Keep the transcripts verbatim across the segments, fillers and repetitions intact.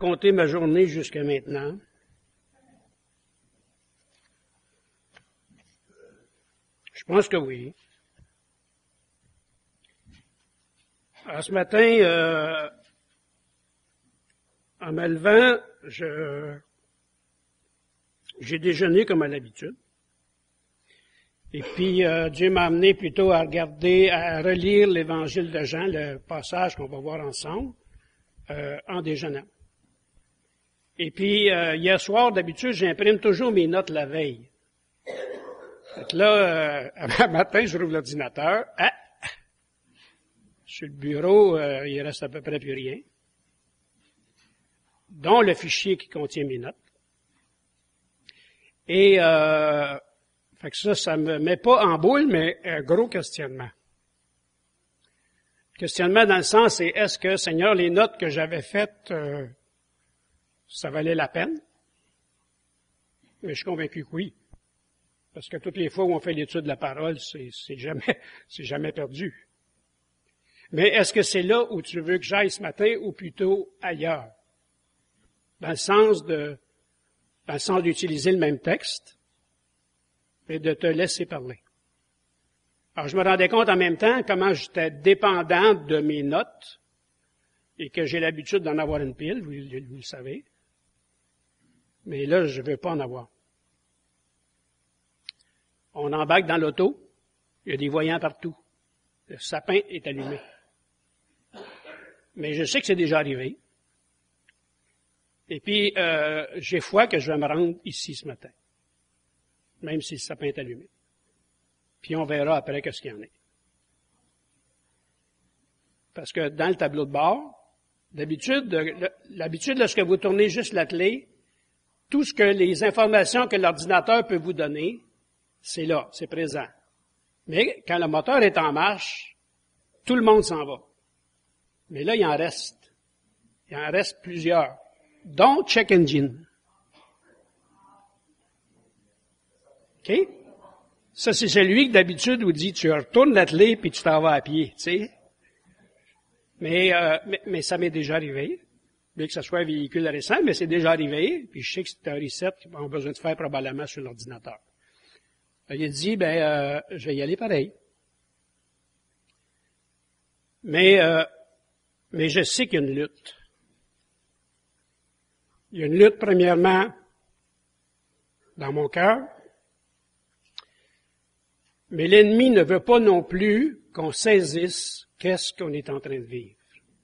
compter ma journée jusqu'à maintenant. Je pense que oui. Alors, ce matin, euh, en me levant, je, j'ai déjeuné comme à l'habitude. Et puis, euh, Dieu m'a amené plutôt à regarder, à relire l'Évangile de Jean, le passage qu'on va voir ensemble, euh, en déjeunant. Et puis, euh, hier soir, d'habitude, j'imprime toujours mes notes la veille. Fait que là, euh, un matin, je rouvre l'ordinateur. Ah! Sur le bureau, euh, il reste à peu près plus rien. Dont le fichier qui contient mes notes. Et, euh, fait que ça, ça me met pas en boule, mais un gros questionnement. Questionnement dans le sens, c'est est-ce que, Seigneur, les notes que j'avais faites, euh, ça valait la peine? Mais je suis convaincu que oui. Parce que toutes les fois où on fait l'étude de la parole, c'est, c'est jamais, c'est jamais perdu. Mais est-ce que c'est là où tu veux que j'aille ce matin ou plutôt ailleurs? Dans le sens de, dans le sens d'utiliser le même texte et de te laisser parler. Alors, je me rendais compte en même temps comment j'étais dépendant de mes notes et que j'ai l'habitude d'en avoir une pile, vous, vous le savez. Mais là, je ne veux pas en avoir. On embarque dans l'auto, il y a des voyants partout. Le sapin est allumé. Mais je sais que c'est déjà arrivé. Et puis, euh, j'ai foi que je vais me rendre ici ce matin, même si le sapin est allumé. Puis on verra après qu'est-ce qu'il y en est. Parce que dans le tableau de bord, d'habitude, l'habitude, lorsque vous tournez juste la clé, tout ce que les informations que l'ordinateur peut vous donner, c'est là, c'est présent. Mais quand le moteur est en marche, tout le monde s'en va. Mais là, il en reste. Il en reste plusieurs, dont Check Engine. OK? Ça, c'est celui que d'habitude vous dit, tu retournes la clé puis tu t'en vas à pied, tu sais. Mais, euh, mais, mais ça m'est déjà arrivé. Bien que ce soit un véhicule récent, mais c'est déjà arrivé. Puis je sais que c'est un reset qu'ils ont besoin de faire probablement sur l'ordinateur. Il a dit, ben, euh, je vais y aller pareil. Mais, euh, mais je sais qu'il y a une lutte. Il y a une lutte, premièrement, dans mon cœur. Mais l'ennemi ne veut pas non plus qu'on saisisse qu'est-ce qu'on est en train de vivre.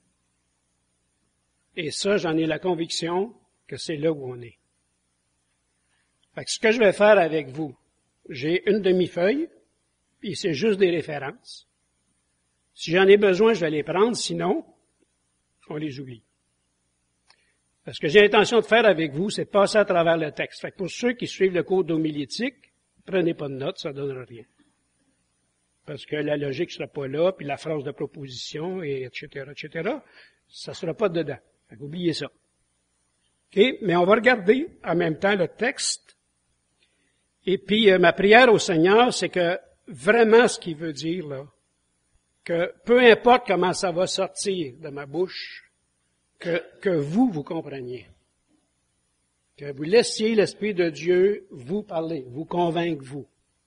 Et ça, j'en ai la conviction que c'est là où on est. Fait que ce que je vais faire avec vous, j'ai une demi-feuille, puis c'est juste des références. Si j'en ai besoin, je vais les prendre, sinon, on les oublie. Parce que j'ai l'intention de faire avec vous, c'est de passer à travers le texte. Fait que pour ceux qui suivent le cours d'homilétique, prenez pas de notes, ça ne donnera rien. Parce que la logique ne sera pas là, puis la phrase de proposition, et etc., et cetera, ça ne sera pas dedans. Fait qu'oubliez ça. OK? Mais on va regarder en même temps le texte. Et puis, euh, ma prière au Seigneur, c'est que vraiment ce qu'il veut dire, là, que peu importe comment ça va sortir de ma bouche, que, que vous, vous compreniez. Que vous laissiez l'Esprit de Dieu vous parler, vous convaincre, vous.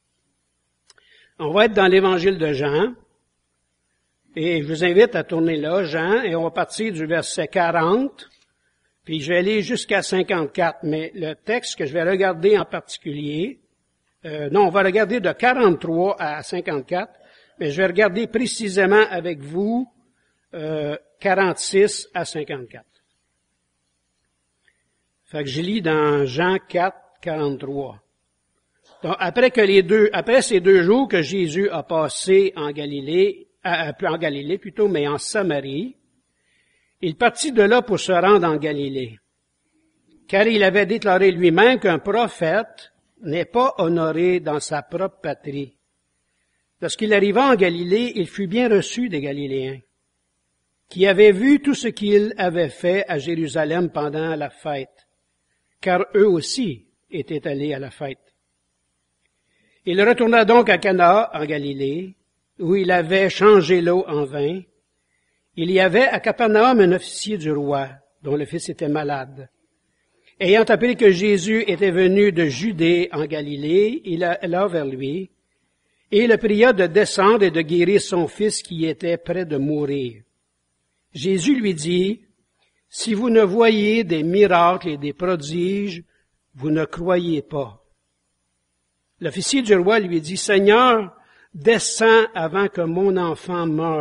On va être dans l'Évangile de Jean, et je vous invite à tourner là, Jean, et on va partir du verset quarante, puis je vais aller jusqu'à cinquante-quatre, mais le texte que je vais regarder en particulier, euh, non, on va regarder de quarante-trois à cinquante-quatre, mais je vais regarder précisément avec vous euh, quarante-six à cinquante-quatre. Fait que je lis dans Jean quatre, quarante-trois. Donc, après que les deux, après ces deux jours que Jésus a passé en Galilée, euh, en Galilée plutôt, mais en Samarie, il partit de là pour se rendre en Galilée. Car il avait déclaré lui-même qu'un prophète n'est pas honoré dans sa propre patrie. Lorsqu'il arriva en Galilée, il fut bien reçu des Galiléens, qui avaient vu tout ce qu'il avait fait à Jérusalem pendant la fête, car eux aussi étaient allés à la fête. Il retourna donc à Cana, en Galilée, où il avait changé l'eau en vin. Il y avait à Capernaum un officier du roi, dont le fils était malade. Ayant appris que Jésus était venu de Judée en Galilée, il alla vers lui, et le pria de descendre et de guérir son fils qui était près de mourir. Jésus lui dit, « Si vous ne voyez des miracles et des prodiges, vous ne croyez pas. » L'officier du roi lui dit, « Seigneur, descends avant que mon enfant meure. »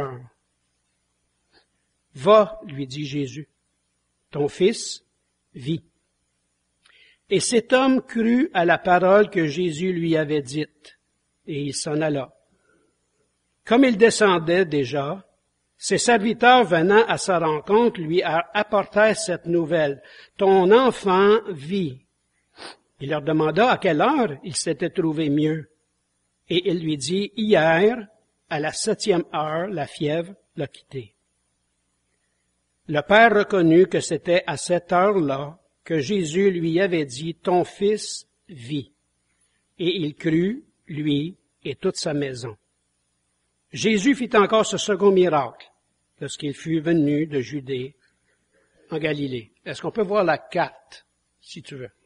« Va, lui dit Jésus, ton fils vit. » Et cet homme crut à la parole que Jésus lui avait dite, et il s'en alla. Comme il descendait déjà, ses serviteurs venant à sa rencontre lui apportèrent cette nouvelle, « Ton enfant vit. » Il leur demanda à quelle heure il s'était trouvé mieux. Et il lui dit, « Hier, à la septième heure, la fièvre l'a quitté. » Le père reconnut que c'était à cette heure-là que Jésus lui avait dit, « Ton fils vit. » Et il crut, lui et toute sa maison. Jésus fit encore ce second miracle lorsqu'il fut venu de Judée en Galilée. Est-ce qu'on peut voir la carte, si tu veux?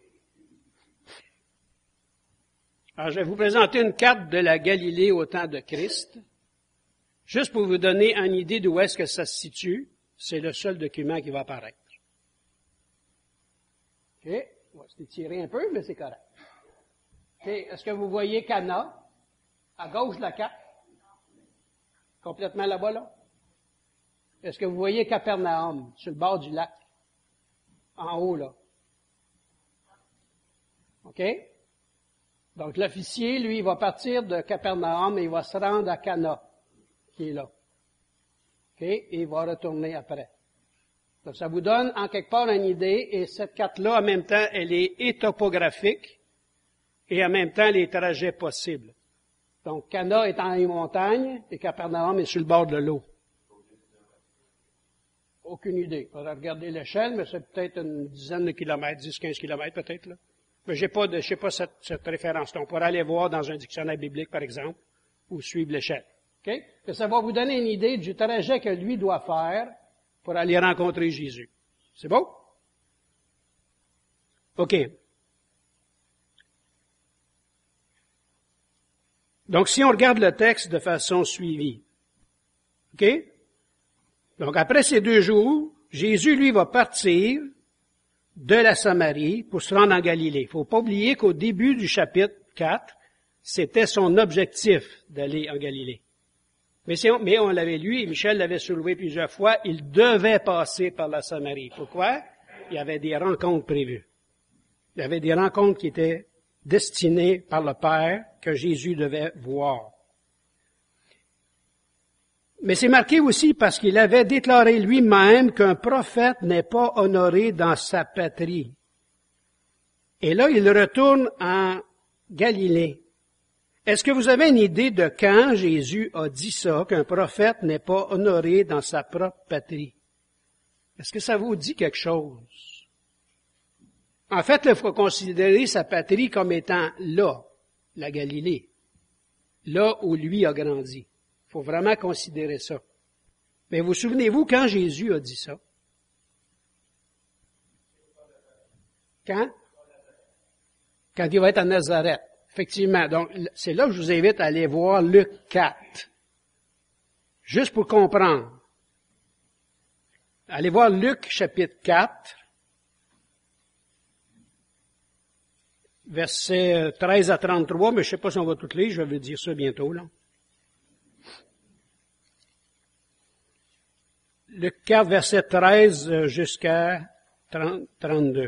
Alors, je vais vous présenter une carte de la Galilée au temps de Christ, juste pour vous donner une idée d'où est-ce que ça se situe. C'est le seul document qui va apparaître. OK? On va s'étirer un peu, mais c'est correct. OK? Est-ce que vous voyez Cana, à gauche de la carte? Complètement là-bas, là? Est-ce que vous voyez Capernaum, sur le bord du lac? En haut, là? OK? Donc, l'officier, lui, il va partir de Capernaum et il va se rendre à Cana, qui est là. OK? Et il va retourner après. Donc, ça vous donne en quelque part une idée, et cette carte-là, en même temps, elle est et topographique, et en même temps, les trajets possibles. Donc, Cana est en les montagnes, et Capernaum est sur le bord de l'eau. Aucune idée. Il faudra regarder l'échelle, mais c'est peut-être une dizaine de kilomètres, dix, quinze kilomètres peut-être, là. Mais j'ai pas de, j'ai pas cette, cette référence-là. On pourra aller voir dans un dictionnaire biblique, par exemple, ou suivre l'échelle. OK? Que ça va vous donner une idée du trajet que lui doit faire pour aller rencontrer Jésus. C'est beau? OK. Donc, si on regarde le texte de façon suivie, OK? Donc, après ces deux jours, Jésus, lui, va partir de la Samarie pour se rendre en Galilée. Il ne faut pas oublier qu'au début du chapitre quatre, c'était son objectif d'aller en Galilée. Mais, on, mais on l'avait lu, et Michel l'avait soulevé plusieurs fois, il devait passer par la Samarie. Pourquoi? Il y avait des rencontres prévues. Il y avait des rencontres qui étaient destinées par le Père que Jésus devait voir. Mais c'est marqué aussi parce qu'il avait déclaré lui-même qu'un prophète n'est pas honoré dans sa patrie. Et là, il retourne en Galilée. Est-ce que vous avez une idée de quand Jésus a dit ça, qu'un prophète n'est pas honoré dans sa propre patrie? Est-ce que ça vous dit quelque chose? En fait, il faut considérer sa patrie comme étant là, la Galilée, là où lui a grandi. Il faut vraiment considérer ça. Mais vous souvenez-vous quand Jésus a dit ça? Quand? Quand il va être à Nazareth. Effectivement. Donc, c'est là que je vous invite à aller voir Luc quatre. Juste pour comprendre. Allez voir Luc chapitre quatre, versets treize à trente-trois, mais je ne sais pas si on va toutes lire, je vais vous dire ça bientôt, là. Luc quatre, verset treize jusqu'à trente, trente-deux.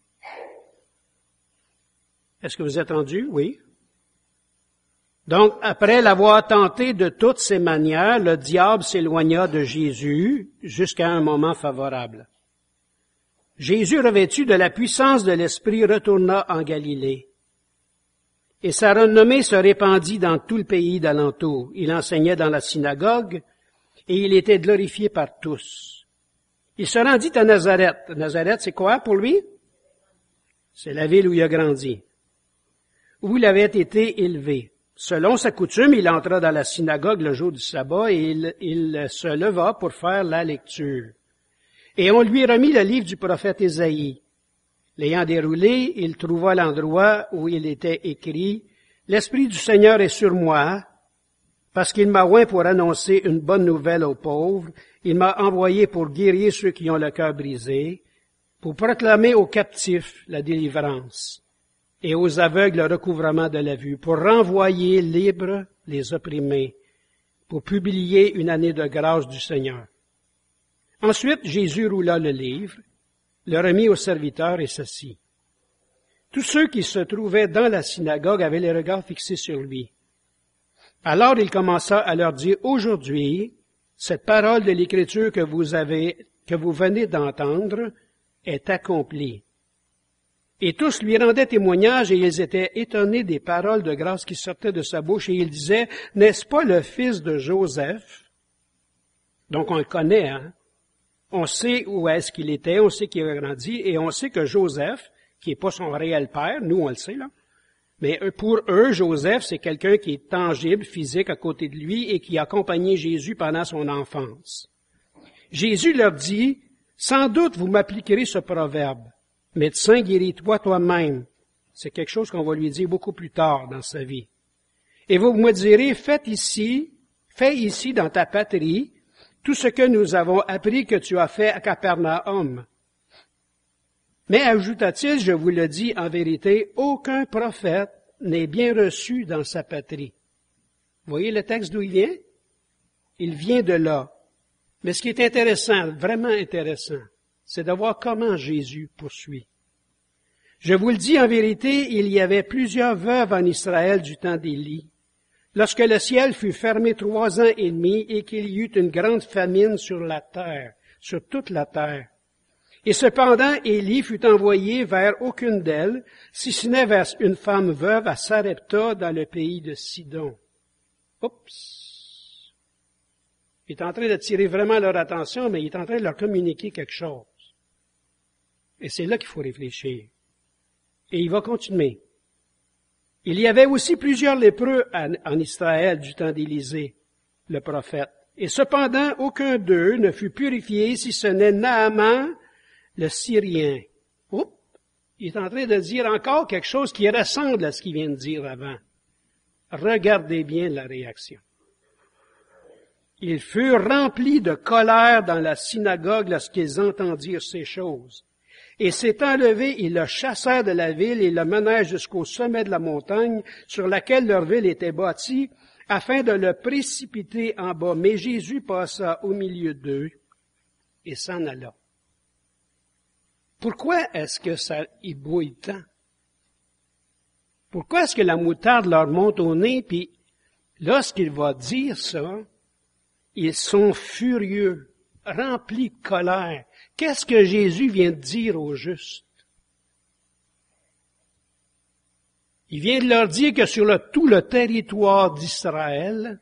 Est-ce que vous êtes rendu? Oui. Donc, après l'avoir tenté de toutes ses manières, le diable s'éloigna de Jésus jusqu'à un moment favorable. Jésus, revêtu de la puissance de l'Esprit, retourna en Galilée. Et sa renommée se répandit dans tout le pays d'alentour. Il enseignait dans la synagogue, et il était glorifié par tous. Il se rendit à Nazareth. Nazareth, c'est quoi pour lui? C'est la ville où il a grandi, où il avait été élevé. Selon sa coutume, il entra dans la synagogue le jour du sabbat et il, il se leva pour faire la lecture. Et on lui remit le livre du prophète Ésaïe. L'ayant déroulé, il trouva l'endroit où il était écrit « L'Esprit du Seigneur est sur moi, parce qu'il m'a oint pour annoncer une bonne nouvelle aux pauvres. Il m'a envoyé pour guérir ceux qui ont le cœur brisé, pour proclamer aux captifs la délivrance et aux aveugles le recouvrement de la vue, pour renvoyer libres les opprimés, pour publier une année de grâce du Seigneur. » Ensuite, Jésus roula le livre, le remit au serviteur et s'assit. Tous ceux qui se trouvaient dans la synagogue avaient les regards fixés sur lui. Alors il commença à leur dire, « Aujourd'hui, cette parole de l'Écriture que vous avez, que vous venez d'entendre, est accomplie. » Et tous lui rendaient témoignage et ils étaient étonnés des paroles de grâce qui sortaient de sa bouche et ils disaient, « N'est-ce pas le fils de Joseph? » Donc on le connaît, hein? On sait où est-ce qu'il était, on sait qu'il a grandi et on sait que Joseph, qui n'est pas son réel père, nous on le sait là, mais pour eux, Joseph, c'est quelqu'un qui est tangible, physique à côté de lui et qui a accompagné Jésus pendant son enfance. Jésus leur dit, « Sans doute vous m'appliquerez ce proverbe, « Médecin, guéris-toi toi-même. » C'est quelque chose qu'on va lui dire beaucoup plus tard dans sa vie. « Et vous me direz, faites ici, fais ici dans ta patrie, tout ce que nous avons appris que tu as fait à Capernaum. » Mais ajouta-t-il, je vous le dis en vérité, aucun prophète n'est bien reçu dans sa patrie. Vous voyez le texte d'où il vient? Il vient de là. Mais ce qui est intéressant, vraiment intéressant, c'est de voir comment Jésus poursuit. Je vous le dis en vérité, il y avait plusieurs veuves en Israël du temps d'Élie, lorsque le ciel fut fermé trois ans et demi et qu'il y eut une grande famine sur la terre, sur toute la terre. Et cependant, Élie fut envoyé vers aucune d'elles, si ce n'est vers une femme veuve à Sarepta dans le pays de Sidon. Oups! Il est en train d'attirer vraiment leur attention, mais il est en train de leur communiquer quelque chose. Et c'est là qu'il faut réfléchir. Et il va continuer. Il y avait aussi plusieurs lépreux en Israël du temps d'Élisée, le prophète. Et cependant, aucun d'eux ne fut purifié si ce n'est Naaman, le Syrien. Oups! Il est en train de dire encore quelque chose qui ressemble à ce qu'il vient de dire avant. Regardez bien la réaction. Ils furent remplis de colère dans la synagogue lorsqu'ils entendirent ces choses. Et s'étant levés, ils le chassèrent de la ville et le menèrent jusqu'au sommet de la montagne sur laquelle leur ville était bâtie, afin de le précipiter en bas. Mais Jésus passa au milieu d'eux et s'en alla. Pourquoi est-ce que ça ébouille tant? Pourquoi est-ce que la moutarde leur monte au nez, puis lorsqu'il va dire ça, ils sont furieux, remplis de colère. Qu'est-ce que Jésus vient de dire aux justes? Il vient de leur dire que sur le, tout le territoire d'Israël,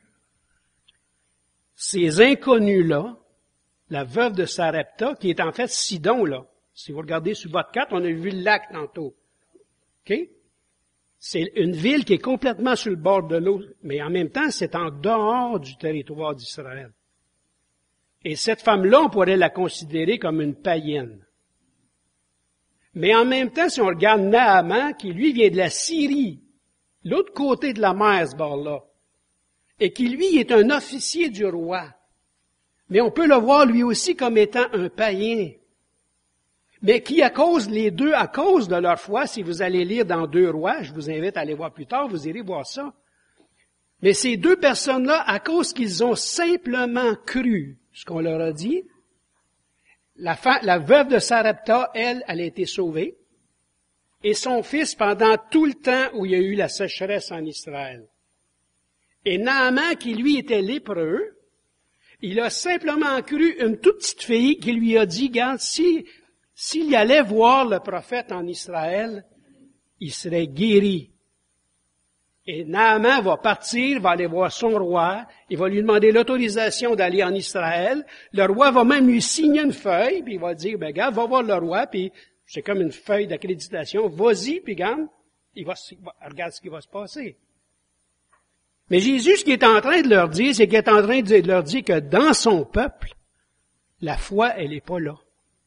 ces inconnus-là, la veuve de Sarepta, qui est en fait Sidon, là. Si vous regardez sur votre carte, on a vu le lac tantôt. OK? C'est une ville qui est complètement sur le bord de l'eau, mais en même temps, c'est en dehors du territoire d'Israël. Et cette femme-là, on pourrait la considérer comme une païenne. Mais en même temps, si on regarde Naaman, qui lui vient de la Syrie, l'autre côté de la mer, ce bord-là, et qui lui est un officier du roi, mais on peut le voir lui aussi comme étant un païen, mais qui, à cause, les deux, à cause de leur foi, si vous allez lire dans Deux Rois, je vous invite à aller voir plus tard, vous irez voir ça. Mais ces deux personnes-là, à cause qu'ils ont simplement cru ce qu'on leur a dit, la, fa- la veuve de Sarepta, elle, elle a été sauvée, et son fils pendant tout le temps où il y a eu la sécheresse en Israël. Et Naaman, qui lui était lépreux, il a simplement cru une toute petite fille qui lui a dit, regarde, si S'il allait voir le prophète en Israël, il serait guéri. Et Naaman va partir, va aller voir son roi, il va lui demander l'autorisation d'aller en Israël. Le roi va même lui signer une feuille, puis il va dire, ben regarde, va voir le roi, puis c'est comme une feuille d'accréditation, vas-y, puis regarde, il va, regarde ce qui va se passer. Mais Jésus, ce qu'il est en train de leur dire, c'est qu'il est en train de leur dire que dans son peuple, la foi, elle n'est pas là.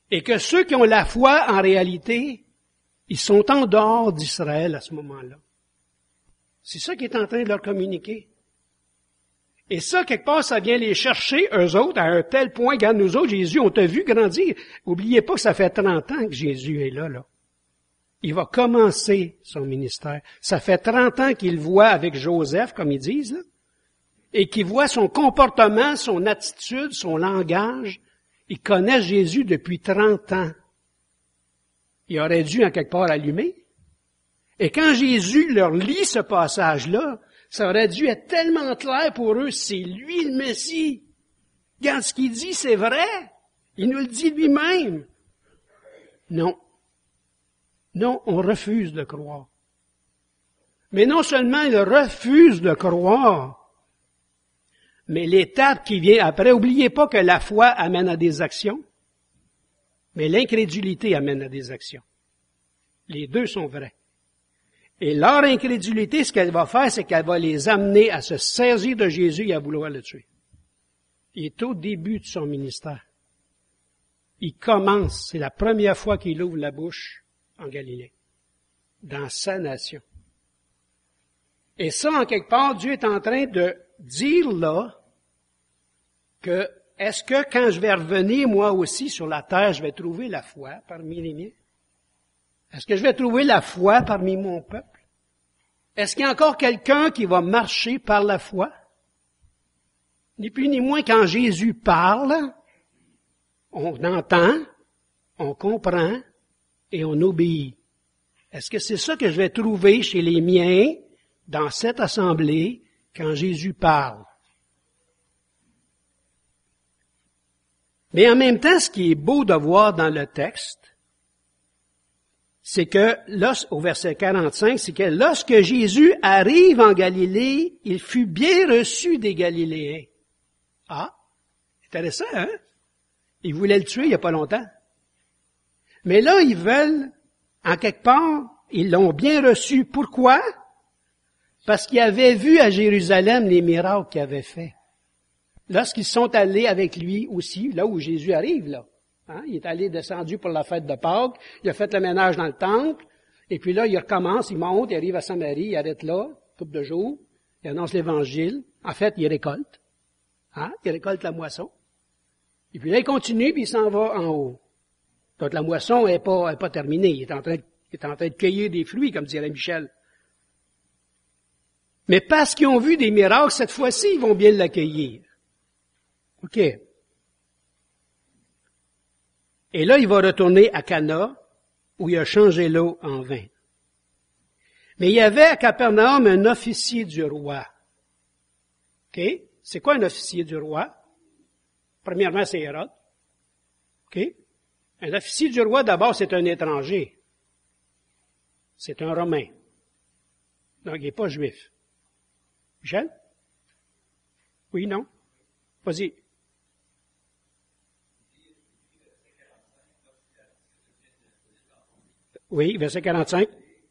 Et que ceux qui ont la foi, en réalité, ils sont en dehors d'Israël à ce moment-là. C'est ça qui est en train de leur communiquer. Et ça, quelque part, ça vient les chercher, eux autres, à un tel point. Regarde, nous autres, Jésus, on t'a vu grandir. Oubliez pas que ça fait trente ans que Jésus est là, là. Il va commencer son ministère. Ça fait trente ans qu'il voit avec Joseph, comme ils disent, là, et qu'il voit son comportement, son attitude, son langage. Il connaît Jésus depuis trente ans. Il aurait dû, en quelque part, allumer. Et quand Jésus leur lit ce passage-là, ça aurait dû être tellement clair pour eux, c'est lui le Messie. Regarde ce qu'il dit, c'est vrai. Il nous le dit lui-même. Non. Non, on refuse de croire. Mais non seulement ils refusent de croire, mais l'étape qui vient après, oubliez pas que la foi amène à des actions, mais l'incrédulité amène à des actions. Les deux sont vrais. Et leur incrédulité, ce qu'elle va faire, c'est qu'elle va les amener à se saisir de Jésus et à vouloir le tuer. Il est au début de son ministère. Il commence, c'est la première fois qu'il ouvre la bouche en Galilée, dans sa nation. Et ça, en quelque part, Dieu est en train de dire là que est-ce que quand je vais revenir, moi aussi, sur la terre, je vais trouver la foi parmi les miens? Est-ce que je vais trouver la foi parmi mon peuple? Est-ce qu'il y a encore quelqu'un qui va marcher par la foi? Ni plus ni moins, quand Jésus parle, on entend, on comprend et on obéit. Est-ce que c'est ça que je vais trouver chez les miens, dans cette assemblée, quand Jésus parle? Mais en même temps, ce qui est beau de voir dans le texte, c'est que, là, au verset quarante-cinq, c'est que lorsque Jésus arrive en Galilée, il fut bien reçu des Galiléens. Ah, intéressant, hein? Ils voulaient le tuer il n'y a pas longtemps. Mais là, ils veulent, en quelque part, ils l'ont bien reçu. Pourquoi? Parce qu'ils avaient vu à Jérusalem les miracles qu'il avait faits. Lorsqu'ils sont allés avec lui aussi, là où Jésus arrive, là. Hein, il est allé descendu pour la fête de Pâques, il a fait le ménage dans le temple, et puis là, il recommence, il monte, il arrive à Samarie, il arrête là, couple de jours, il annonce l'Évangile. En fait, il récolte. Hein, il récolte la moisson. Et puis là, il continue, puis il s'en va en haut. Donc la moisson n'est pas, est pas terminée. Il est en train de, il est en train de cueillir des fruits, comme dirait Michel. Mais parce qu'ils ont vu des miracles, cette fois-ci, ils vont bien l'accueillir. OK. Et là, il va retourner à Cana, où il a changé l'eau en vin. Mais il y avait à Capernaum un officier du roi. OK? C'est quoi un officier du roi? Premièrement, c'est Hérode. OK? Un officier du roi, d'abord, c'est un étranger. C'est un Romain. Donc, il n'est pas juif. Michel? Oui, non? Vas-y. Oui, verset quarante-cinq.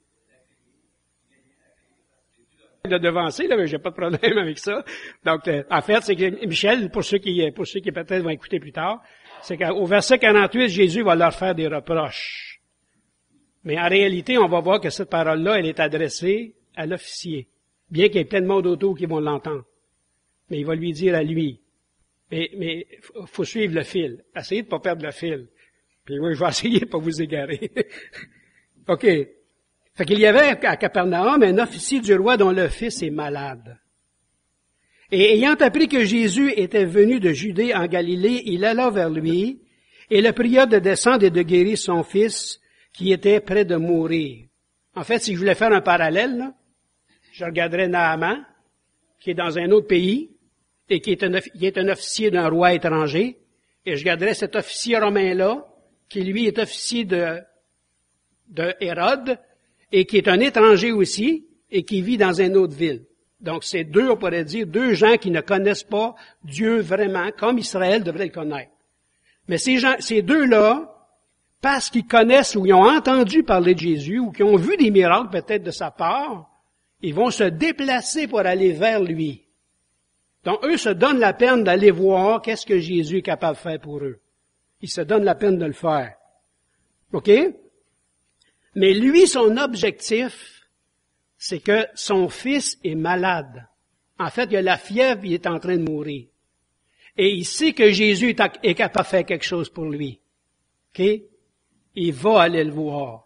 De devancer, là, mais j'ai pas de problème avec ça. Donc, euh, en fait, c'est que Michel, pour ceux qui, pour ceux qui peut-être vont écouter plus tard, c'est qu'au verset quarante-huit, Jésus va leur faire des reproches. Mais en réalité, on va voir que cette parole-là, elle est adressée à l'officier. Bien qu'il y ait plein de monde autour qui vont l'entendre. Mais il va lui dire à lui. Mais, mais, faut suivre le fil. Essayez de pas perdre le fil. Puis oui, je vais essayer de pas vous égarer. OK. Fait qu'il y avait à Capernaum un officier du roi dont le fils est malade. Et ayant appris que Jésus était venu de Judée en Galilée, il alla vers lui et le pria de descendre et de guérir son fils qui était près de mourir. En fait, si je voulais faire un parallèle, là, je regarderais Naaman, qui est dans un autre pays et qui est un, qui est un officier d'un roi étranger, et je regarderais cet officier romain-là, qui lui est officier de, de Hérode, et qui est un étranger aussi, et qui vit dans une autre ville. Donc, c'est deux, on pourrait dire, deux gens qui ne connaissent pas Dieu vraiment, comme Israël devrait le connaître. Mais ces gens, ces deux-là, parce qu'ils connaissent ou ils ont entendu parler de Jésus, ou qu'ils ont vu des miracles peut-être de sa part, ils vont se déplacer pour aller vers lui. Donc, eux se donnent la peine d'aller voir qu'est-ce que Jésus est capable de faire pour eux. Il se donne la peine de le faire. OK? Mais lui, son objectif, c'est que son fils est malade. En fait, il a la fièvre, il est en train de mourir. Et il sait que Jésus est capable de faire quelque chose pour lui. OK? Il va aller le voir.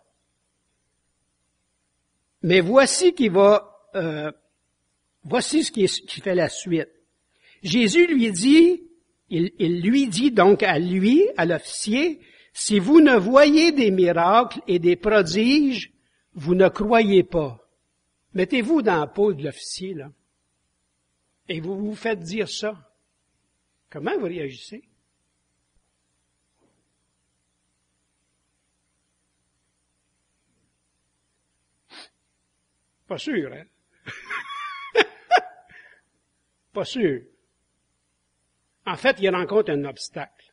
Mais voici qu'il va, euh, voici ce qui, est, qui fait la suite. Jésus lui dit, il, il lui dit donc à lui, à l'officier, si vous ne voyez des miracles et des prodiges, vous ne croyez pas. Mettez-vous dans la peau de l'officier, là. Et vous vous faites dire ça. Comment vous réagissez? Pas sûr, hein? Pas sûr. En fait, il rencontre un obstacle.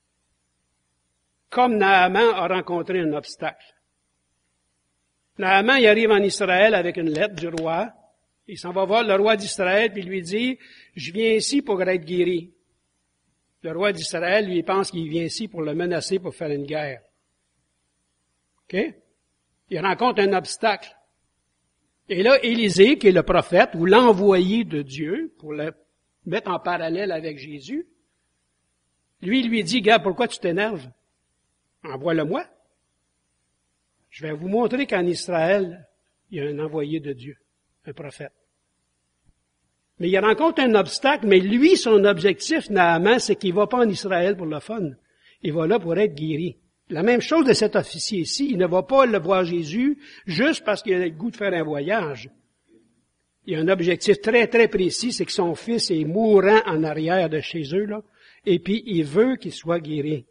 Comme Naaman a rencontré un obstacle. Naaman, il arrive en Israël avec une lettre du roi. Il s'en va voir le roi d'Israël, puis il lui dit, « Je viens ici pour être guéri. » Le roi d'Israël, lui, il pense qu'il vient ici pour le menacer, pour faire une guerre. OK? Il rencontre un obstacle. Et là, Élisée, qui est le prophète, ou l'envoyé de Dieu, pour le mettre en parallèle avec Jésus, lui, il lui dit, « Gars, pourquoi tu t'énerves? Envoie-le-moi. Je vais vous montrer qu'en Israël, il y a un envoyé de Dieu, un prophète. » Mais il rencontre un obstacle, mais lui, son objectif, Naaman, c'est qu'il ne va pas en Israël pour le fun. Il va là pour être guéri. La même chose de cet officier ici, il ne va pas le voir Jésus juste parce qu'il a le goût de faire un voyage. Il y a un objectif très, très précis, c'est que son fils est mourant en arrière de chez eux, là, et puis il veut qu'il soit guéri.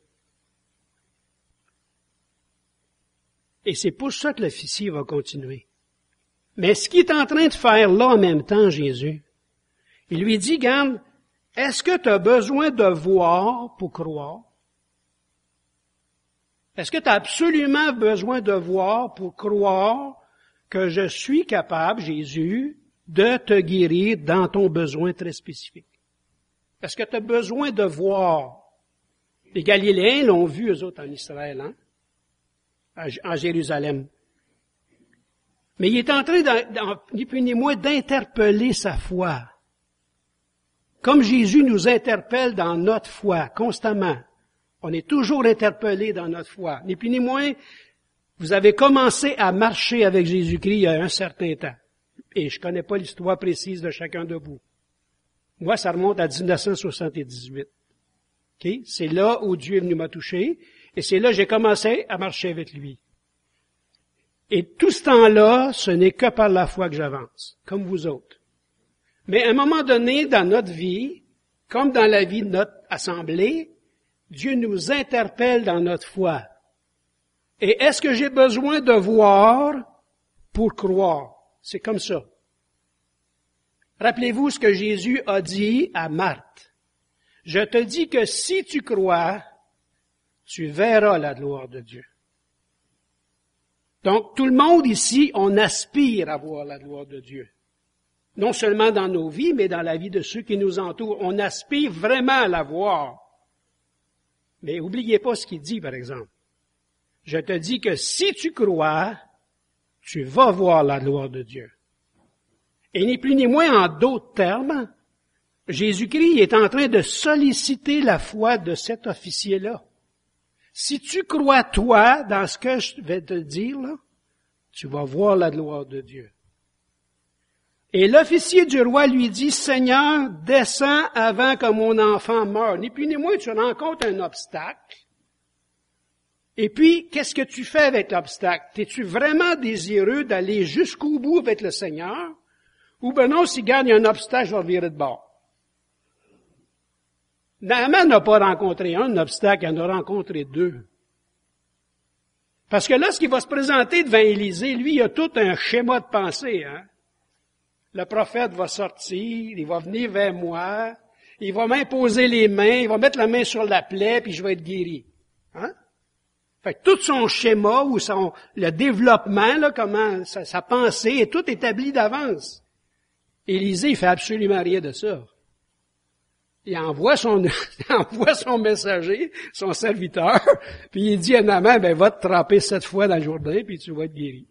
Et c'est pour ça que l'officier va continuer. Mais ce qu'il est en train de faire là en même temps, Jésus, il lui dit, garde, est-ce que tu as besoin de voir pour croire? Est-ce que tu as absolument besoin de voir pour croire que je suis capable, Jésus, de te guérir dans ton besoin très spécifique? Est-ce que tu as besoin de voir? Les Galiléens l'ont vu, eux autres, en Israël, hein? En Jérusalem. Mais il est en train, ni plus ni moins, d'interpeller sa foi. Comme Jésus nous interpelle dans notre foi, constamment. On est toujours interpellé dans notre foi. Ni plus ni moins, vous avez commencé à marcher avec Jésus-Christ il y a un certain temps. Et je connais pas l'histoire précise de chacun de vous. Moi, ça remonte à dix-neuf cent soixante-dix-huit. Okay? C'est là où Dieu est venu m'a touché. Et c'est là que j'ai commencé à marcher avec lui. Et tout ce temps-là, ce n'est que par la foi que j'avance, comme vous autres. Mais à un moment donné, dans notre vie, comme dans la vie de notre assemblée, Dieu nous interpelle dans notre foi. Et est-ce que j'ai besoin de voir pour croire? C'est comme ça. Rappelez-vous ce que Jésus a dit à Marthe. Je te dis que si tu crois, tu verras la gloire de Dieu. Donc, tout le monde ici, on aspire à voir la gloire de Dieu. Non seulement dans nos vies, mais dans la vie de ceux qui nous entourent. On aspire vraiment à la voir. Mais oubliez pas ce qu'il dit, par exemple. Je te dis que si tu crois, tu vas voir la gloire de Dieu. Et ni plus ni moins, en d'autres termes, Jésus-Christ est en train de solliciter la foi de cet officier-là. Si tu crois, toi, dans ce que je vais te dire, là, tu vas voir la gloire de Dieu. Et l'officier du roi lui dit, « Seigneur, descends avant que mon enfant meure. » Ni plus ni moins, tu rencontres un obstacle. Et puis, qu'est-ce que tu fais avec l'obstacle? Es-tu vraiment désireux d'aller jusqu'au bout avec le Seigneur? Ou ben non, s'il gagne un obstacle, je vais virer de bord. Naaman n'a pas rencontré un obstacle, il en a rencontré deux. Parce que là, ce qui va se présenter devant Élisée, lui, il a tout un schéma de pensée, hein. Le prophète va sortir, il va venir vers moi, il va m'imposer les mains, il va mettre la main sur la plaie, puis je vais être guéri. Hein? Fait que tout son schéma, ou son, le développement, là, comment, sa, sa pensée, est tout établi d'avance. Élisée, il fait absolument rien de ça. il envoie son, il envoie son messager, son serviteur, puis il dit à Naaman, ben, va te tremper sept fois dans le Jourdain, puis tu vas être guéri.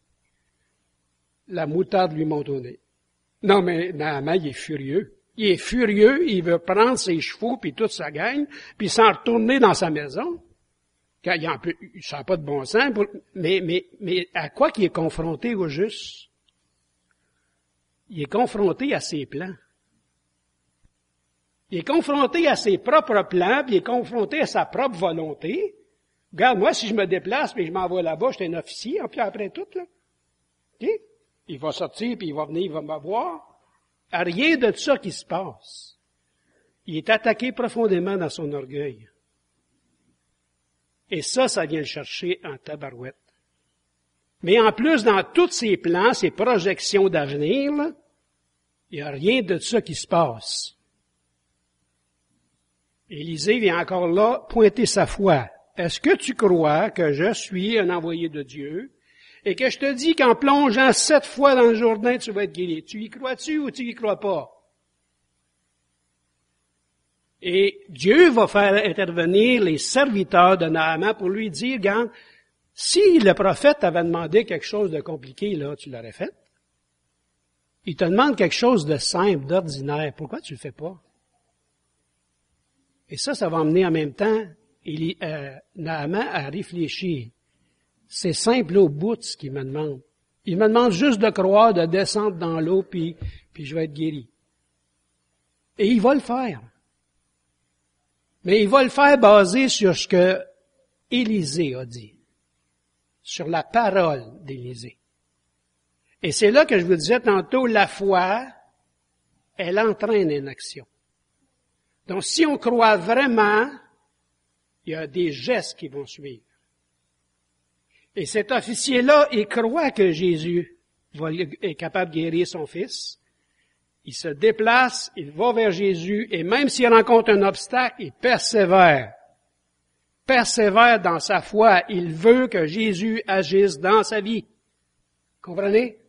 La moutarde lui monte au nez. Non, mais Naaman, il est furieux. Il est furieux, il veut prendre ses chevaux, puis toute sa gang, puis s'en retourner dans sa maison. Quand il en peut, ça n'a pas de bon sens, pour, mais, mais, mais à quoi qu'il est confronté au juste? Il est confronté à ses plans. Il est confronté à ses propres plans, puis il est confronté à sa propre volonté. Regarde, moi, si je me déplace, puis je m'en vais là-bas, je suis un officier, puis après tout, là. OK? Il va sortir, puis il va venir, il va me voir. À rien de ça qui se passe. Il est attaqué profondément dans son orgueil. Et ça, ça vient le chercher en tabarouette. Mais en plus, dans tous ses plans, ses projections d'avenir, là, il n'y a rien de ça qui se passe. Élisée vient encore là pointer sa foi. Est-ce que tu crois que je suis un envoyé de Dieu et que je te dis qu'en plongeant sept fois dans le Jourdain, tu vas être guéri? Tu y crois-tu ou tu y crois pas? Et Dieu va faire intervenir les serviteurs de Naaman pour lui dire, regarde, si le prophète t'avait demandé quelque chose de compliqué, là, tu l'aurais fait. Il te demande quelque chose de simple, d'ordinaire. Pourquoi tu le fais pas? Et ça, ça va emmener en même temps il, euh, Naaman à réfléchir. C'est simple au bout ce qu'il me demande. Il me demande juste de croire, de descendre dans l'eau, puis, puis je vais être guéri. Et il va le faire. Mais il va le faire basé sur ce que Élisée a dit. Sur la parole d'Élisée. Et c'est là que je vous disais tantôt, la foi, elle entraîne une action. Donc, si on croit vraiment, il y a des gestes qui vont suivre. Et cet officier-là, il croit que Jésus va, est capable de guérir son fils. Il se déplace, il va vers Jésus, et même s'il rencontre un obstacle, il persévère. Persévère dans sa foi. Il veut que Jésus agisse dans sa vie. Comprenez?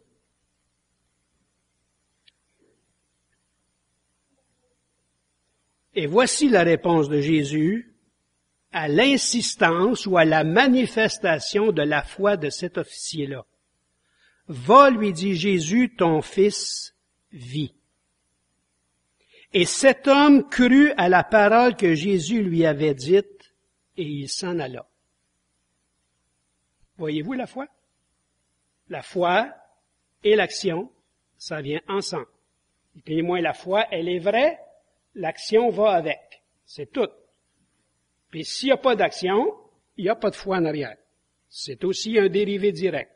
Et voici la réponse de Jésus à l'insistance ou à la manifestation de la foi de cet officier-là. Va, lui dit Jésus, ton fils vit. Et cet homme crut à la parole que Jésus lui avait dite, et il s'en alla. Voyez-vous la foi? La foi et l'action, ça vient ensemble. Et moins la foi, elle est vraie, l'action va avec. C'est tout. Puis s'il n'y a pas d'action, il n'y a pas de foi en arrière. C'est aussi un dérivé direct.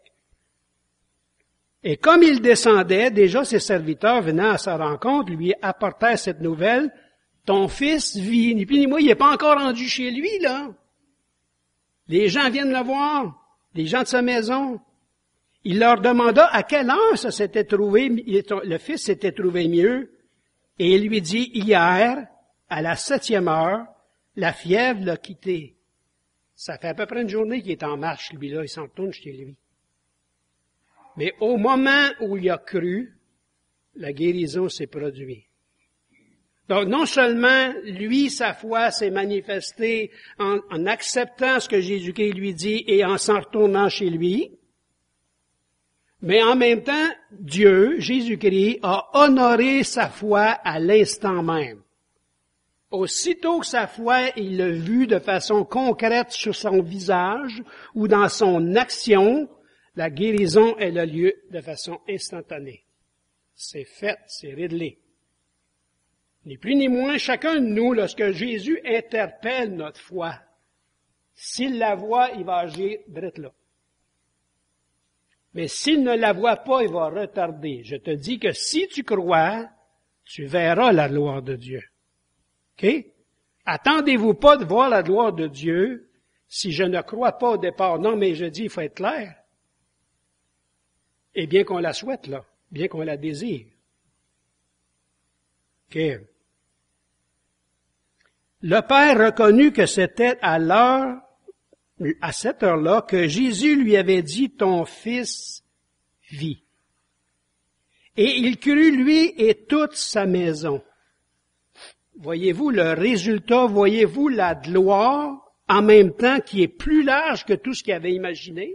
Et comme il descendait, déjà ses serviteurs venant à sa rencontre lui apportèrent cette nouvelle, ton fils vit, ni plus ni moins, il n'est pas encore rendu chez lui, là. Les gens viennent le voir, les gens de sa maison. Il leur demanda à quelle heure ça s'était trouvé, le fils s'était trouvé mieux, et il lui dit, hier, à la septième heure, la fièvre l'a quitté. Ça fait à peu près une journée qu'il est en marche, lui-là, il s'en retourne chez lui. Mais au moment où il a cru, la guérison s'est produite. Donc, non seulement, lui, sa foi s'est manifestée en, en acceptant ce que Jésus-Christ lui dit et en s'en retournant chez lui, mais en même temps, Dieu, Jésus-Christ, a honoré sa foi à l'instant même. Aussitôt que sa foi, il l'a vu de façon concrète sur son visage ou dans son action, la guérison, elle a lieu de façon instantanée. C'est fait, c'est réglé. Ni plus ni moins, chacun de nous, lorsque Jésus interpelle notre foi, s'il la voit, il va agir drette là. Mais s'il ne la voit pas, il va retarder. Je te dis que si tu crois, tu verras la gloire de Dieu. OK? Attendez-vous pas de voir la gloire de Dieu si je ne crois pas au départ. Non, mais je dis, il faut être clair. Et bien qu'on la souhaite, là, bien qu'on la désire. OK. Le Père reconnut que c'était à l'heure, à cette heure-là, que Jésus lui avait dit, ton fils vit. Et il crut, lui et toute sa maison. Voyez-vous le résultat, voyez-vous la gloire en même temps qui est plus large que tout ce qu'il avait imaginé?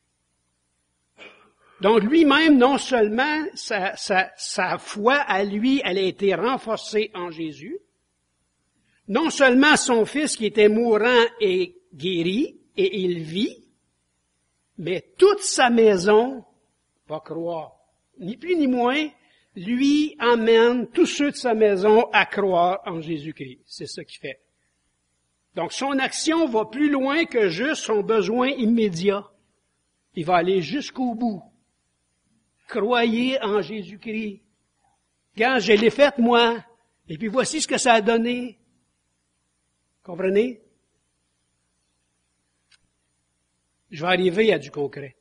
Donc lui-même, non seulement sa, sa, sa foi à lui, elle a été renforcée en Jésus, non seulement son fils qui était mourant est guéri et il vit, mais toute sa maison va croire. Ni plus ni moins, lui amène tous ceux de sa maison à croire en Jésus-Christ. C'est ça qu'il fait. Donc son action va plus loin que juste son besoin immédiat. Il va aller jusqu'au bout. Croyez en Jésus-Christ. Quand je l'ai fait, moi, et puis voici ce que ça a donné. Comprenez? Je vais arriver à du concret.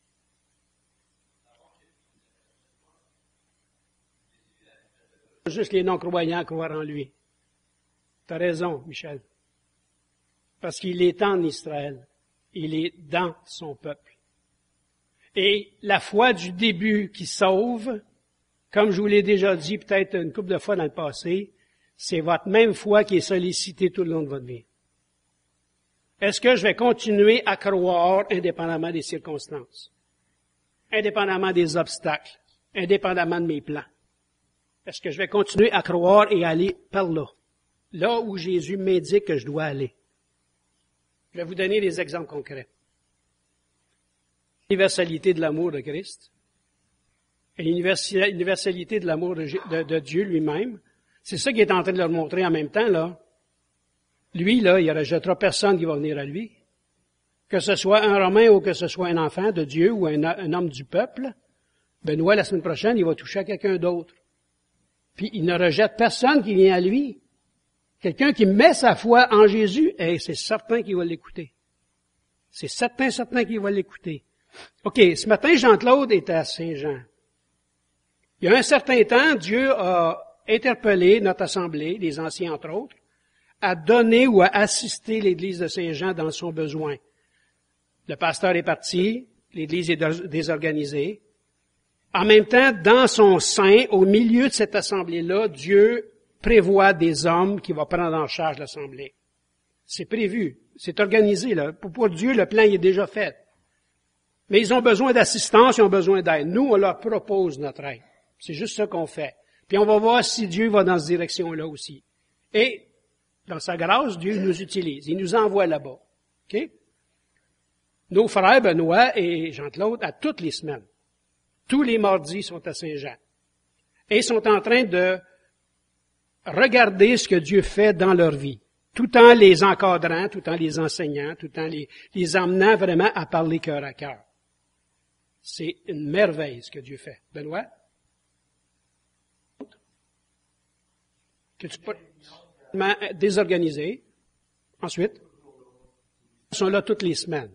Juste les non-croyants croire en lui. Tu as raison, Michel. Parce qu'il est en Israël. Il est dans son peuple. Et la foi du début qui sauve, comme je vous l'ai déjà dit peut-être une couple de fois dans le passé, c'est votre même foi qui est sollicitée tout le long de votre vie. Est-ce que je vais continuer à croire indépendamment des circonstances, indépendamment des obstacles, indépendamment de mes plans? Est-ce que je vais continuer à croire et aller par là, là où Jésus m'indique que je dois aller? Je vais vous donner des exemples concrets. L'universalité de l'amour de Christ et l'universalité de l'amour de, de, de Dieu lui-même, c'est ça qu'il est en train de leur montrer en même temps, là. Lui, là, il ne rejettera personne qui va venir à lui. Que ce soit un Romain ou que ce soit un enfant de Dieu ou un, un homme du peuple, Benoît, la semaine prochaine, il va toucher à quelqu'un d'autre. Puis il ne rejette personne qui vient à lui. Quelqu'un qui met sa foi en Jésus, hey, c'est certain qu'il va l'écouter. C'est certain, certain qu'il va l'écouter. OK, ce matin, Jean-Claude était à Saint-Jean. Il y a un certain temps, Dieu a interpellé notre assemblée, les anciens entre autres, à donner ou à assister l'Église de Saint-Jean dans son besoin. Le pasteur est parti, l'Église est désorganisée. En même temps, dans son sein, au milieu de cette assemblée-là, Dieu prévoit des hommes qui vont prendre en charge l'assemblée. C'est prévu, c'est organisé, là. Pour, pour Dieu, le plan il est déjà fait. Mais ils ont besoin d'assistance, ils ont besoin d'aide. Nous, on leur propose notre aide. C'est juste ça qu'on fait. Puis on va voir si Dieu va dans cette direction-là aussi. Et, dans sa grâce, Dieu nous utilise. Il nous envoie là-bas. OK? Nos frères, Benoît et Jean-Claude, à toutes les semaines, tous les mardis, sont à Saint-Jean. Et ils sont en train de regarder ce que Dieu fait dans leur vie, tout en les encadrant, tout en les enseignant, tout en les, les emmenant vraiment à parler cœur à cœur. C'est une merveille ce que Dieu fait. Benoît? Que tu peux désorganiser. Ensuite, ils sont là toutes les semaines.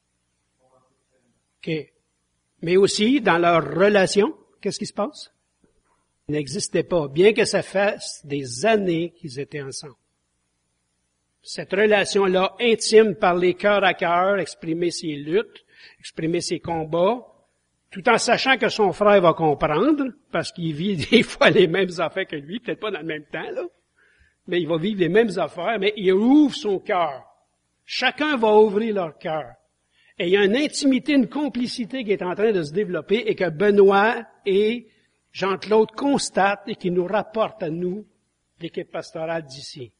OK. Mais aussi, dans leur relation, qu'est-ce qui se passe? Ils n'existaient pas, bien que ça fasse des années qu'ils étaient ensemble. Cette relation-là intime, parler cœur à cœur, exprimer ses luttes, exprimer ses combats, tout en sachant que son frère va comprendre, parce qu'il vit des fois les mêmes affaires que lui, peut-être pas dans le même temps, là, mais il va vivre les mêmes affaires, mais il ouvre son cœur. Chacun va ouvrir leur cœur. Et il y a une intimité, une complicité qui est en train de se développer et que Benoît et Jean-Claude constatent et qui nous rapportent à nous, l'équipe pastorale d'ici.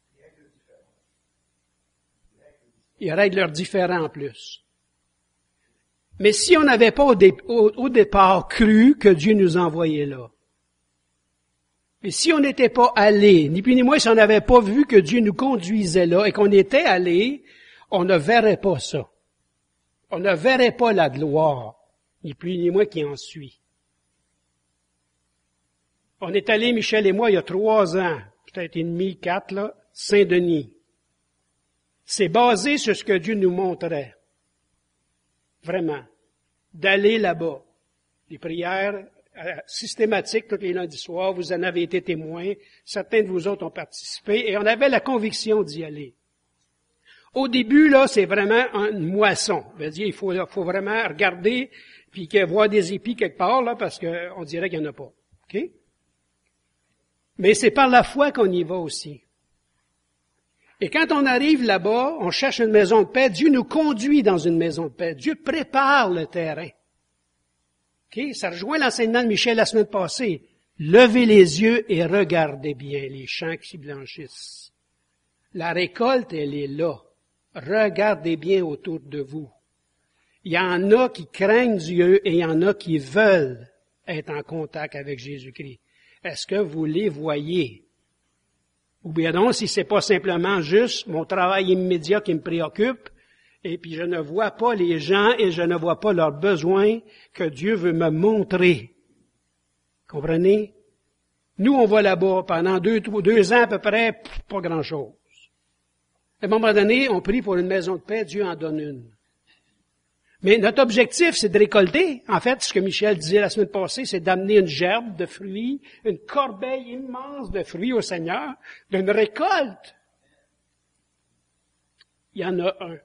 Ils règlent leurs différends en plus. Mais si on n'avait pas au, dé, au, au départ cru que Dieu nous envoyait là, et si on n'était pas allé, ni plus ni moins si on n'avait pas vu que Dieu nous conduisait là et qu'on était allé, on ne verrait pas ça. On ne verrait pas la gloire, ni plus ni moins qui en suit. On est allé, Michel et moi, il y a trois ans, peut-être et demi, quatre, là, Saint-Denis. C'est basé sur ce que Dieu nous montrait. Vraiment. D'aller là-bas. Les prières euh, systématiques tous les lundis soirs, vous en avez été témoins. Certains de vous autres ont participé et on avait la conviction d'y aller. Au début, là, c'est vraiment une moisson. C'est-à-dire, il faut, faut vraiment regarder puis voir des épis quelque part, là, parce qu'on dirait qu'il n'y en a pas. OK? Mais c'est par la foi qu'on y va aussi. Et quand on arrive là-bas, on cherche une maison de paix, Dieu nous conduit dans une maison de paix. Dieu prépare le terrain. Okay? Ça rejoint l'enseignement de Michel la semaine passée. Levez les yeux et regardez bien les champs qui blanchissent. La récolte, elle est là. Regardez bien autour de vous. Il y en a qui craignent Dieu et il y en a qui veulent être en contact avec Jésus-Christ. Est-ce que vous les voyez? Ou bien non, si c'est pas simplement juste mon travail immédiat qui me préoccupe, et puis je ne vois pas les gens et je ne vois pas leurs besoins que Dieu veut me montrer. Comprenez? Nous, on va là-bas pendant deux, deux ans à peu près, pas grand-chose. À un moment donné, on prie pour une maison de paix, Dieu en donne une. Mais notre objectif, c'est de récolter. En fait, ce que Michel disait la semaine passée, c'est d'amener une gerbe de fruits, une corbeille immense de fruits au Seigneur, d'une récolte. Il y en a un.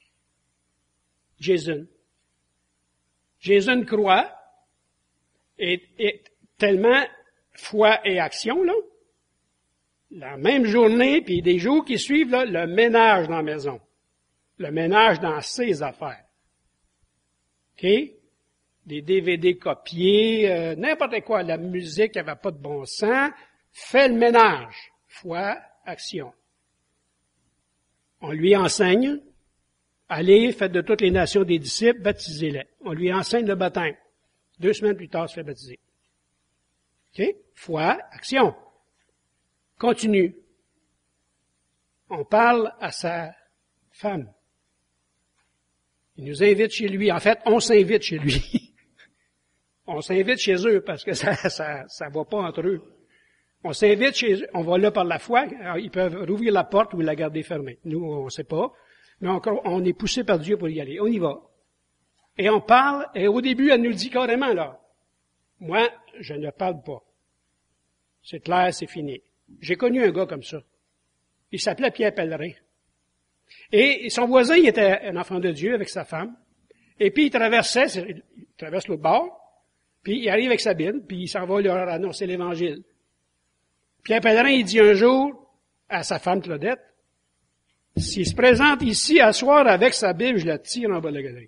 Jason. Jason croit, et, et tellement foi et action, là. La même journée, puis des jours qui suivent, là, le ménage dans la maison. Le ménage dans ses affaires. OK? Des D V D copiés, euh, n'importe quoi, la musique n'avait pas de bon sens. Fait le ménage. Foi, action. On lui enseigne. Allez, faites de toutes les nations des disciples, baptisez-les. On lui enseigne le baptême. Deux semaines plus tard, il se fait baptiser. OK? Foi, action. Continue. On parle à sa femme. Il nous invite chez lui. En fait, on s'invite chez lui. On s'invite chez eux parce que ça, ça, ça va pas entre eux. On s'invite chez eux. On va là par la foi. Alors, ils peuvent rouvrir la porte ou la garder fermée. Nous, on sait pas. Mais encore, on est poussé par Dieu pour y aller. On y va. Et on parle. Et au début, elle nous le dit carrément, là. Moi, je ne parle pas. C'est clair, c'est fini. J'ai connu un gars comme ça. Il s'appelait Pierre Pellerin. Et son voisin, il était un enfant de Dieu avec sa femme. Et puis, il traversait, il traverse l'autre bord, puis il arrive avec sa Bible, puis il s'en va leur annoncer l'Évangile. Pierre Pellerin, il dit un jour à sa femme Claudette, s'il se présente ici à soir avec sa Bible, je la tire en bas de la galerie.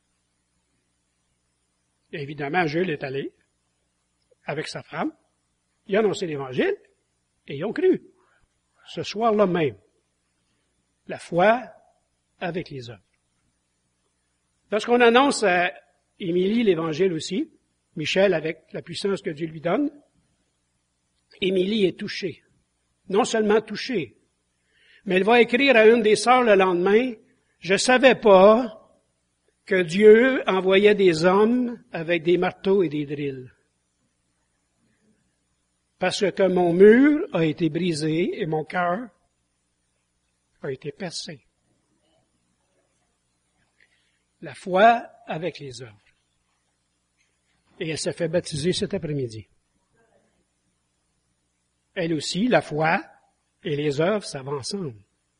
Et évidemment, Jules est allé avec sa femme. Il a annoncé l'Évangile et ils ont cru. Ce soir-là même. La foi avec les œuvres. Lorsqu'on annonce à Émilie l'Évangile aussi, Michel avec la puissance que Dieu lui donne, Émilie est touchée. Non seulement touchée, mais elle va écrire à une des sœurs le lendemain, « Je savais pas que Dieu envoyait des hommes avec des marteaux et des drills. Parce que mon mur a été brisé et mon cœur a été percé. » La foi avec les œuvres. Et elle s'est fait baptiser cet après-midi. Elle aussi, la foi et les œuvres, ça va ensemble.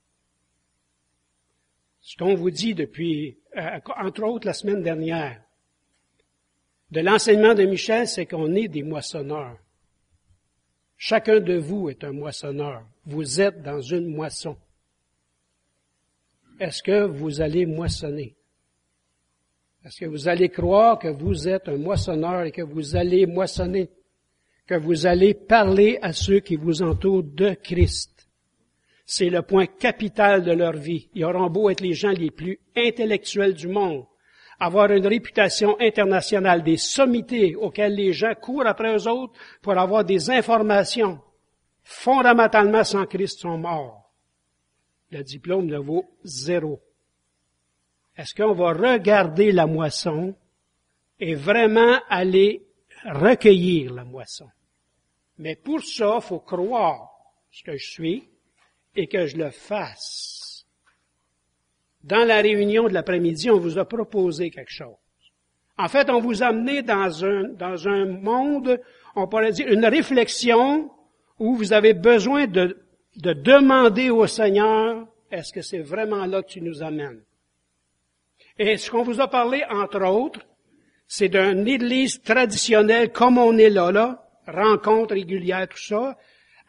Ce qu'on vous dit depuis, euh, entre autres la semaine dernière, de l'enseignement de Michel, c'est qu'on est des moissonneurs. Chacun de vous est un moissonneur. Vous êtes dans une moisson. Est-ce que vous allez moissonner? Est-ce que vous allez croire que vous êtes un moissonneur et que vous allez moissonner? Que vous allez parler à ceux qui vous entourent de Christ? C'est le point capital de leur vie. Ils auront beau être les gens les plus intellectuels du monde, avoir une réputation internationale, des sommités auxquelles les gens courent après eux autres pour avoir des informations. Fondamentalement, sans Christ, sont morts. Le diplôme ne vaut zéro. Est-ce qu'on va regarder la moisson et vraiment aller recueillir la moisson? Mais pour ça, il faut croire ce que je suis et que je le fasse. Dans la réunion de l'après-midi, on vous a proposé quelque chose. En fait, on vous a amené dans un, dans un monde, on pourrait dire, une réflexion où vous avez besoin de, de demander au Seigneur, est-ce que c'est vraiment là que tu nous amènes? Et ce qu'on vous a parlé, entre autres, c'est d'une église traditionnelle comme on est là, là, rencontre régulière, tout ça,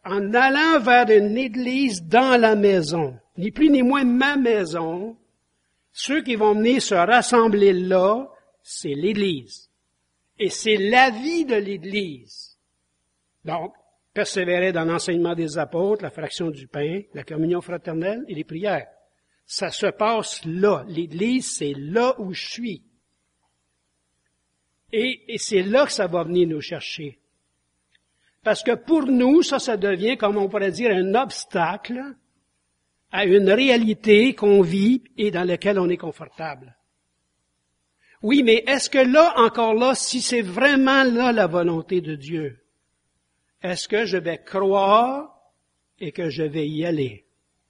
en allant vers une église dans la maison, ni plus ni moins ma maison, ceux qui vont venir se rassembler là, c'est l'église. Et c'est la vie de l'église. Donc, persévérer dans l'enseignement des apôtres, la fraction du pain, la communion fraternelle et les prières. Ça se passe là. L'église, c'est là où je suis. Et, et c'est là que ça va venir nous chercher. Parce que pour nous, ça, ça devient, comme on pourrait dire, un obstacle à une réalité qu'on vit et dans laquelle on est confortable. Oui, mais est-ce que là, encore là, si c'est vraiment là la volonté de Dieu, est-ce que je vais croire et que je vais y aller?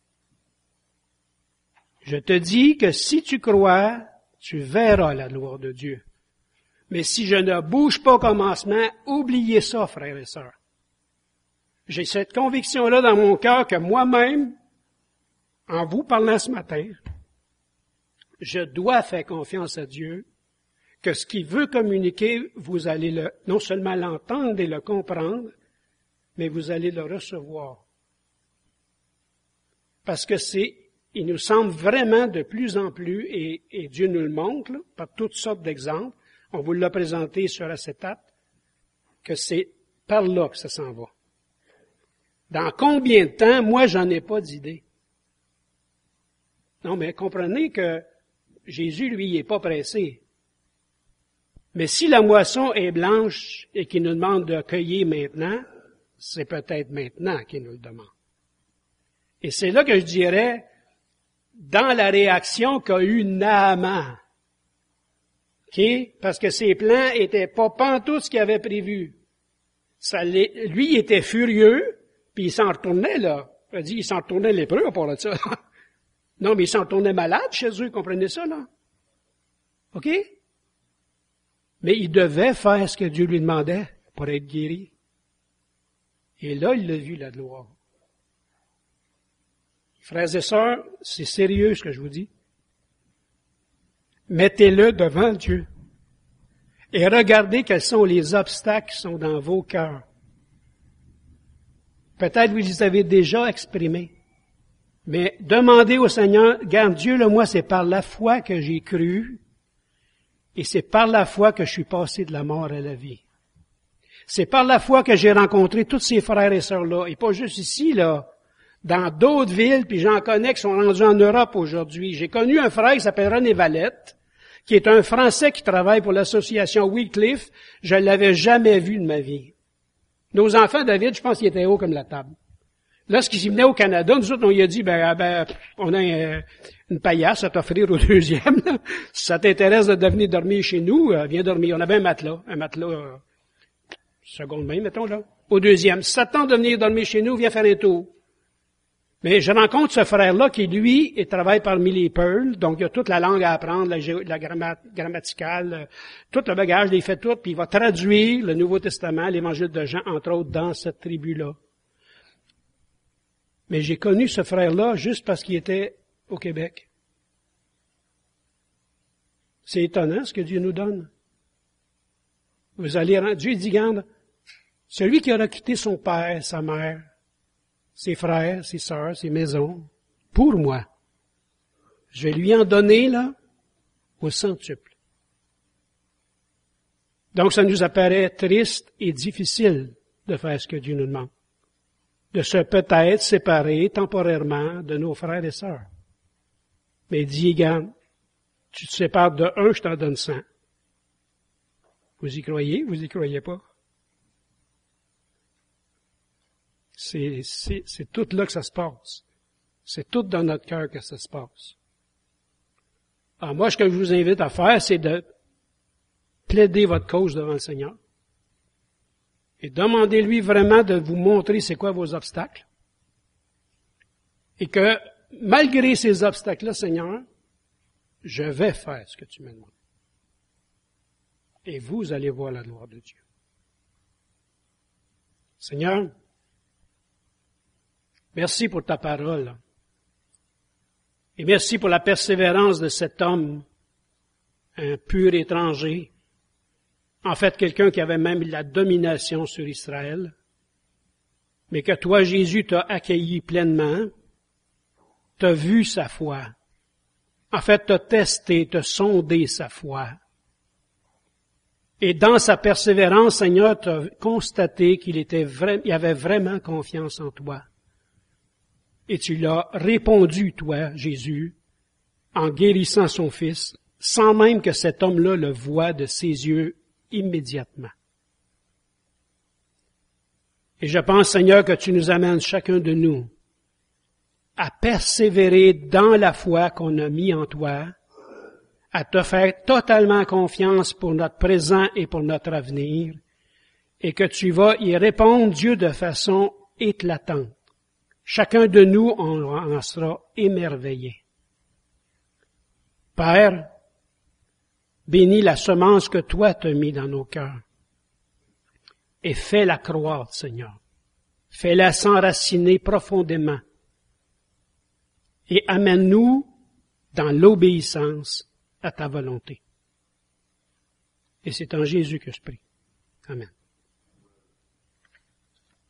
Je te dis que si tu crois, tu verras la gloire de Dieu. Mais si je ne bouge pas au commencement, oubliez ça, frères et sœurs. J'ai cette conviction-là dans mon cœur que moi-même, en vous parlant ce matin, je dois faire confiance à Dieu que ce qu'il veut communiquer, vous allez le, non seulement l'entendre et le comprendre, mais vous allez le recevoir. Parce que c'est, il nous semble vraiment de plus en plus, et, et Dieu nous le montre, là, par toutes sortes d'exemples, on vous l'a présenté sur acétate, que c'est par là que ça s'en va. Dans combien de temps, moi, j'en ai pas d'idée. Non, mais comprenez que Jésus, lui, il est pas pressé. Mais si la moisson est blanche et qu'il nous demande de cueillir maintenant, c'est peut-être maintenant qu'il nous le demande. Et c'est là que je dirais, dans la réaction qu'a eu Naaman, okay? Parce que ses plans étaient pas pantoute ce qu'il avait prévu. Ça, lui, il était furieux, puis il s'en retournait, là. Il dit, il s'en retournait lépreux, à part de ça. Non, mais il s'en retournait malade chez eux, comprenez ça, là? OK? Mais il devait faire ce que Dieu lui demandait pour être guéri. Et là, il l'a vu, la gloire. Frères et sœurs, c'est sérieux ce que je vous dis. Mettez-le devant Dieu. Et regardez quels sont les obstacles qui sont dans vos cœurs. Peut-être vous les avez déjà exprimés. Mais demandez au Seigneur, garde Dieu, le moi, c'est par la foi que j'ai cru, et c'est par la foi que je suis passé de la mort à la vie. C'est par la foi que j'ai rencontré tous ces frères et sœurs-là, et pas juste ici, là, dans d'autres villes, puis j'en connais qui sont rendus en Europe aujourd'hui. J'ai connu un frère qui s'appelle René Valette, qui est un Français qui travaille pour l'association Wycliffe. Je ne l'avais jamais vu de ma vie. Nos enfants, David, je pense qu'ils étaient hauts comme la table. Lorsqu'ils venaient au Canada, nous autres, on lui a dit, ben, ben on a un, une paillasse à t'offrir au deuxième. Là. Si ça t'intéresse de venir dormir chez nous, euh, viens dormir. On avait un matelas, un matelas euh, seconde main, mettons, là. Au deuxième. Si ça te tente de venir dormir chez nous, viens faire un tour. Mais je rencontre ce frère-là qui, lui, il travaille parmi les Peuls, donc il a toute la langue à apprendre, la, gé- la gramma- grammaticale, euh, tout le bagage, il fait tout, puis il va traduire le Nouveau Testament, l'Évangile de Jean, entre autres, dans cette tribu-là. Mais j'ai connu ce frère-là juste parce qu'il était au Québec. C'est étonnant ce que Dieu nous donne. Vous allez rendre, Dieu dit, garde, celui qui aura quitté son père, sa mère, ses frères, ses sœurs, ses maisons, pour moi, je vais lui en donner, là, au centuple. Donc, ça nous apparaît triste et difficile de faire ce que Dieu nous demande. De se peut-être séparer temporairement de nos frères et sœurs. Mais il dit, regarde, tu te sépares de un, je t'en donne cent. Vous y croyez? Vous y croyez pas? C'est, c'est, c'est tout là que ça se passe. C'est tout dans notre cœur que ça se passe. Alors moi, ce que je vous invite à faire, c'est de plaider votre cause devant le Seigneur. Et demandez-lui vraiment de vous montrer c'est quoi vos obstacles. Et que, malgré ces obstacles-là, Seigneur, je vais faire ce que tu me demandes. Et vous allez voir la gloire de Dieu. Seigneur, merci pour ta parole. Et merci pour la persévérance de cet homme, un pur étranger, en fait quelqu'un qui avait même la domination sur Israël. mais que toi, Jésus, t'as accueilli pleinement, t'as vu sa foi. En fait, t'as testé, t'as sondé sa foi. Et dans sa persévérance, Seigneur, t'as constaté qu'il était vrai, il avait vraiment confiance en toi. Et tu l'as répondu, toi, Jésus, en guérissant son fils, sans même que cet homme-là le voie de ses yeux immédiatement. Et je pense, Seigneur, que tu nous amènes chacun de nous à persévérer dans la foi qu'on a mis en toi, à te faire totalement confiance pour notre présent et pour notre avenir, et que tu vas y répondre, Dieu, de façon éclatante. Chacun de nous en, en sera émerveillé. Père, bénis la semence que toi t'as mis dans nos cœurs, et fais-la croître, Seigneur. Fais-la s'enraciner profondément, et amène-nous dans l'obéissance à ta volonté. Et c'est en Jésus que je prie. Amen.